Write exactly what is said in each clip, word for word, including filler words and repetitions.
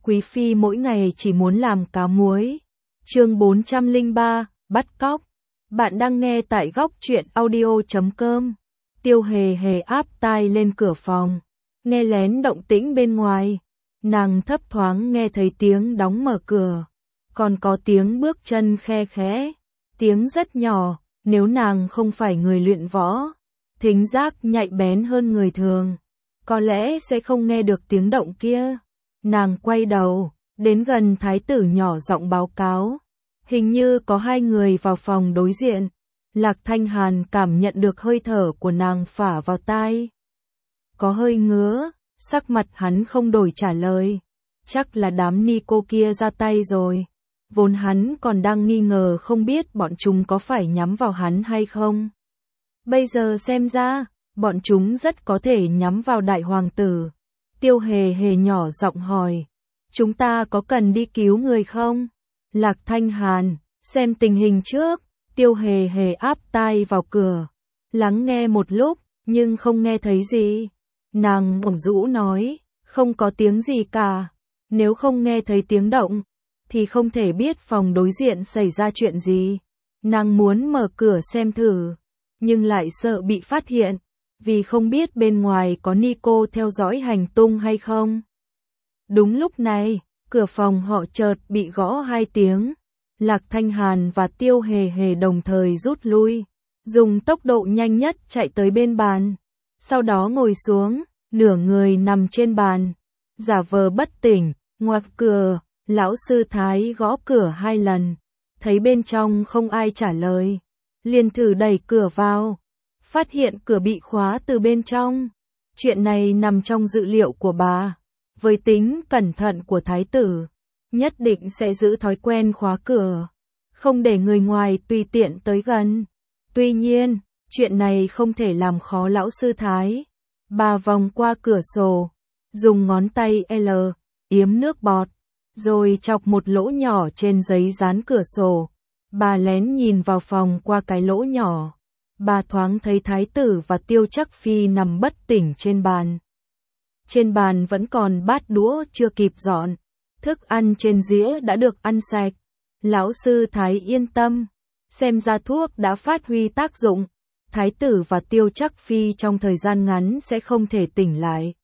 Quý phi mỗi ngày chỉ muốn làm cá muối. Chương bốn trăm lẻ ba, bắt cóc. Bạn đang nghe tại góc truyện audio chấm com. Tiêu Hề Hề áp tai lên cửa phòng, nghe lén động tĩnh bên ngoài. Nàng thấp thoáng nghe thấy tiếng đóng mở cửa, còn có tiếng bước chân khe khẽ, tiếng rất nhỏ. Nếu nàng không phải người luyện võ, thính giác nhạy bén hơn người thường, có lẽ sẽ không nghe được tiếng động kia. Nàng quay đầu, đến gần thái tử nhỏ giọng báo cáo. Hình như có hai người vào phòng đối diện. Lạc Thanh Hàn cảm nhận được hơi thở của nàng phả vào tai. Có hơi ngứa, sắc mặt hắn không đổi trả lời. Chắc là đám ni cô kia ra tay rồi. Vốn hắn còn đang nghi ngờ không biết bọn chúng có phải nhắm vào hắn hay không. Bây giờ xem ra, bọn chúng rất có thể nhắm vào đại hoàng tử. Tiêu Hề Hề nhỏ giọng hỏi, chúng ta có cần đi cứu người không? Lạc Thanh Hàn, xem tình hình trước. Tiêu Hề Hề áp tai vào cửa, lắng nghe một lúc, nhưng không nghe thấy gì. Nàng ủng rũ nói, không có tiếng gì cả. Nếu không nghe thấy tiếng động, thì không thể biết phòng đối diện xảy ra chuyện gì. Nàng muốn mở cửa xem thử, nhưng lại sợ bị phát hiện, vì không biết bên ngoài có Nico theo dõi hành tung hay không. Đúng lúc này, cửa phòng họ chợt bị gõ hai tiếng. Lạc Thanh Hàn và Tiêu Hề Hề đồng thời rút lui, dùng tốc độ nhanh nhất chạy tới bên bàn. Sau đó ngồi xuống, nửa người nằm trên bàn, giả vờ bất tỉnh. Ngoài cửa, lão sư Thái gõ cửa hai lần, thấy bên trong không ai trả lời, liền thử đẩy cửa vào, phát hiện cửa bị khóa từ bên trong. Chuyện này nằm trong dự liệu của bà, với tính cẩn thận của thái tử, nhất định sẽ giữ thói quen khóa cửa, không để người ngoài tùy tiện tới gần. Tuy nhiên, chuyện này không thể làm khó lão sư Thái. Bà vòng qua cửa sổ, dùng ngón tay L yếm nước bọt, rồi chọc một lỗ nhỏ trên giấy dán cửa sổ. Bà lén nhìn vào phòng qua cái lỗ nhỏ. Bà thoáng thấy thái tử và Tiêu Trắc Phi nằm bất tỉnh trên bàn. Trên bàn vẫn còn bát đũa chưa kịp dọn, thức ăn trên dĩa đã được ăn sạch. Lão sư Thái yên tâm, xem ra thuốc đã phát huy tác dụng. Thái tử và Tiêu Trắc Phi trong thời gian ngắn sẽ không thể tỉnh lại.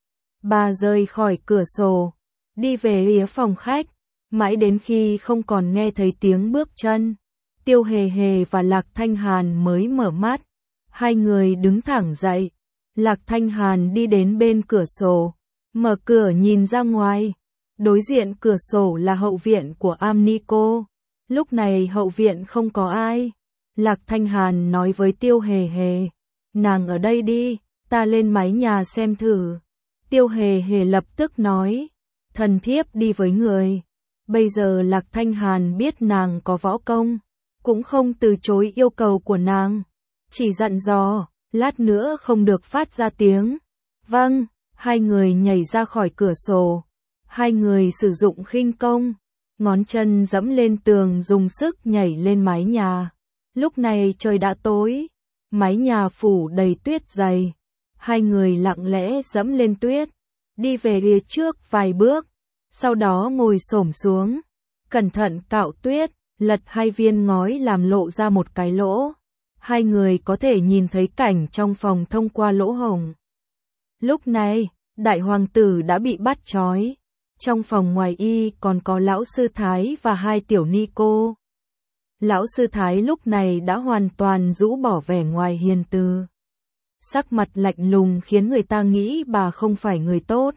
Bà rời khỏi cửa sổ, đi về phía phòng khách, mãi đến khi không còn nghe thấy tiếng bước chân. Tiêu Hề Hề và Lạc Thanh Hàn mới mở mắt. Hai người đứng thẳng dậy. Lạc Thanh Hàn đi đến bên cửa sổ, mở cửa nhìn ra ngoài. Đối diện cửa sổ là hậu viện của Am Nico. Lúc này hậu viện không có ai. Lạc Thanh Hàn nói với Tiêu Hề Hề, nàng ở đây đi, ta lên mái nhà xem thử. Tiêu Hề Hề lập tức nói, thần thiếp đi với người. Bây giờ Lạc Thanh Hàn biết nàng có võ công, cũng không từ chối yêu cầu của nàng, chỉ dặn dò, lát nữa không được phát ra tiếng. Vâng, hai người nhảy ra khỏi cửa sổ. Hai người sử dụng khinh công, ngón chân dẫm lên tường dùng sức nhảy lên mái nhà. Lúc này trời đã tối, mái nhà phủ đầy tuyết dày. Hai người lặng lẽ dẫm lên tuyết, đi về phía trước vài bước, sau đó ngồi xổm xuống, cẩn thận cạo tuyết, lật hai viên ngói làm lộ ra một cái lỗ. Hai người có thể nhìn thấy cảnh trong phòng thông qua lỗ hổng. Lúc này, đại hoàng tử đã bị bắt trói. Trong phòng ngoài y còn có lão sư Thái và hai tiểu ni cô. Lão sư Thái lúc này đã hoàn toàn rũ bỏ vẻ ngoài hiền từ. Sắc mặt lạnh lùng khiến người ta nghĩ bà không phải người tốt.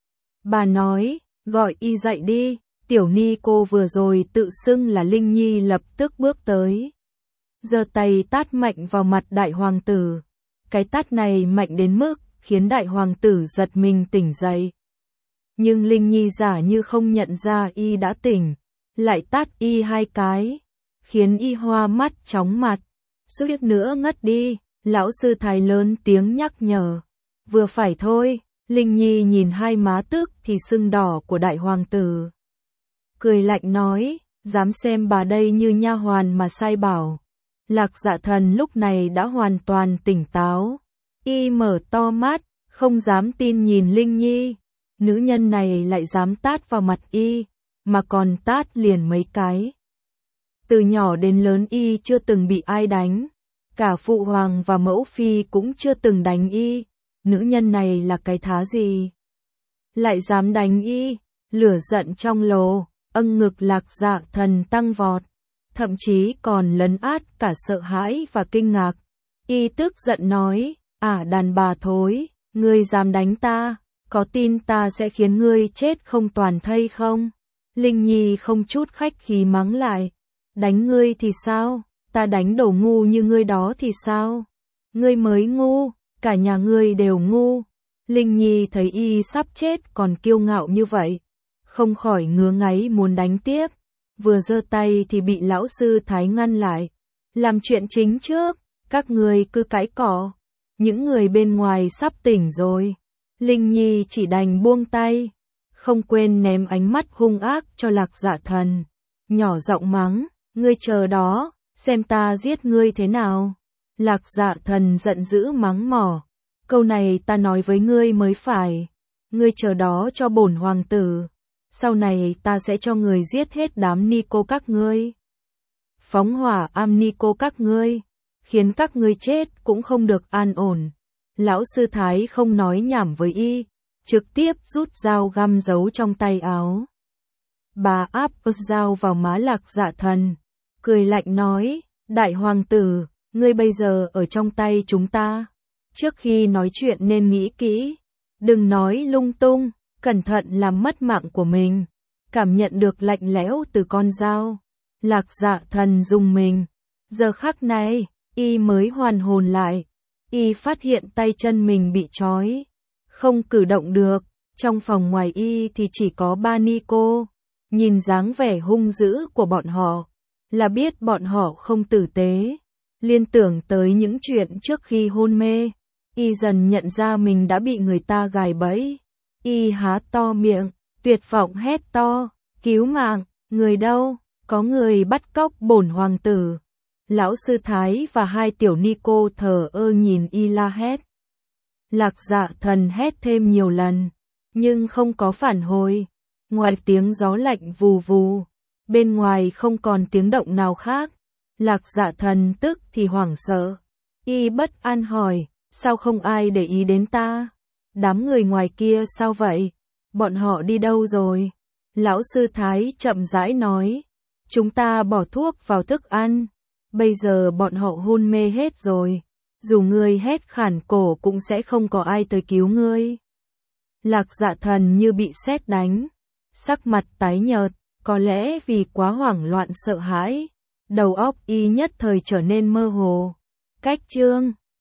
Bà nói, gọi y dậy đi. Tiểu ni cô vừa rồi tự xưng là Linh Nhi lập tức bước tới, giơ tay tát mạnh vào mặt đại hoàng tử. Cái tát này mạnh đến mức khiến đại hoàng tử giật mình tỉnh dậy. Nhưng Linh Nhi giả như không nhận ra y đã tỉnh, lại tát y hai cái, khiến y hoa mắt chóng mặt, suýt nữa ngất đi. Lão sư Thái lớn tiếng nhắc nhở, vừa phải thôi. Linh Nhi nhìn hai má tức thì sưng đỏ của đại hoàng tử, cười lạnh nói, dám xem bà đây như nha hoàn mà sai bảo. Lạc Dạ Thần lúc này đã hoàn toàn tỉnh táo, y mở to mắt, không dám tin nhìn Linh Nhi. nữ nhân này lại dám tát vào mặt y, mà còn tát liền mấy cái. Từ nhỏ đến lớn y chưa từng bị ai đánh, cả phụ hoàng và mẫu phi cũng chưa từng đánh y, nữ nhân này là cái thá gì? Lại dám đánh y, lửa giận trong lồ, âng ngực Lạc Dạ Thần tăng vọt, thậm chí còn lấn át cả sợ hãi và kinh ngạc. Y tức giận nói, ả đàn bà thối, ngươi dám đánh ta, có tin ta sẽ khiến ngươi chết không toàn thây không? Linh Nhi không chút khách khí mắng lại, đánh ngươi thì sao, ta đánh đồ ngu như ngươi đó thì sao? Ngươi mới ngu, cả nhà ngươi đều ngu. Linh Nhi thấy y sắp chết còn kiêu ngạo như vậy, không khỏi ngứa ngáy muốn đánh tiếp, vừa giơ tay thì bị lão sư Thái ngăn lại. Làm chuyện chính trước, các người cứ cãi cọ, những người bên ngoài sắp tỉnh rồi. Linh Nhi chỉ đành buông tay, không quên ném ánh mắt hung ác cho Lạc Dạ Thần, nhỏ giọng mắng, ngươi chờ đó, xem ta giết ngươi thế nào. Lạc Dạ Thần giận dữ mắng mỏ, câu này ta nói với ngươi mới phải, ngươi chờ đó cho bổn hoàng tử, sau này ta sẽ cho người giết hết đám ni cô các ngươi. Phóng hỏa am ni cô các ngươi, khiến các ngươi chết cũng không được an ổn. Lão sư Thái không nói nhảm với y, trực tiếp rút dao găm giấu trong tay áo. Bà áp dao vào má Lạc Dạ Thần, cười lạnh nói, đại hoàng tử, ngươi bây giờ ở trong tay chúng ta. Trước khi nói chuyện nên nghĩ kỹ, đừng nói lung tung, cẩn thận làm mất mạng của mình. Cảm nhận được lạnh lẽo từ con dao, Lạc Dạ Thần rùng mình. Giờ khắc này, y mới hoàn hồn lại. Y phát hiện tay chân mình bị trói, không cử động được. Trong phòng ngoài y thì chỉ có ba ni cô. Nhìn dáng vẻ hung dữ của bọn họ, là biết bọn họ không tử tế. Liên tưởng tới những chuyện trước khi hôn mê, y dần nhận ra mình đã bị người ta gài bẫy. Y há to miệng, tuyệt vọng hét to, cứu mạng, người đâu, có người bắt cóc bổn hoàng tử. Lão sư Thái và hai tiểu ni cô thờ ơ nhìn y la hét. Lạc Dạ Thần hét thêm nhiều lần, nhưng không có phản hồi. Ngoài tiếng gió lạnh vù vù, bên ngoài không còn tiếng động nào khác. Lạc Dạ Thần tức thì hoảng sợ. Y bất an hỏi, sao không ai để ý đến ta? Đám người ngoài kia sao vậy? Bọn họ đi đâu rồi? Lão sư Thái chậm rãi nói, chúng ta bỏ thuốc vào thức ăn. Bây giờ bọn họ hôn mê hết rồi. Dù ngươi hét khản cổ cũng sẽ không có ai tới cứu ngươi. Lạc Dạ Thần như bị sét đánh, sắc mặt tái nhợt, có lẽ vì quá hoảng loạn sợ hãi. Đầu óc y nhất thời trở nên mơ hồ. Cách chương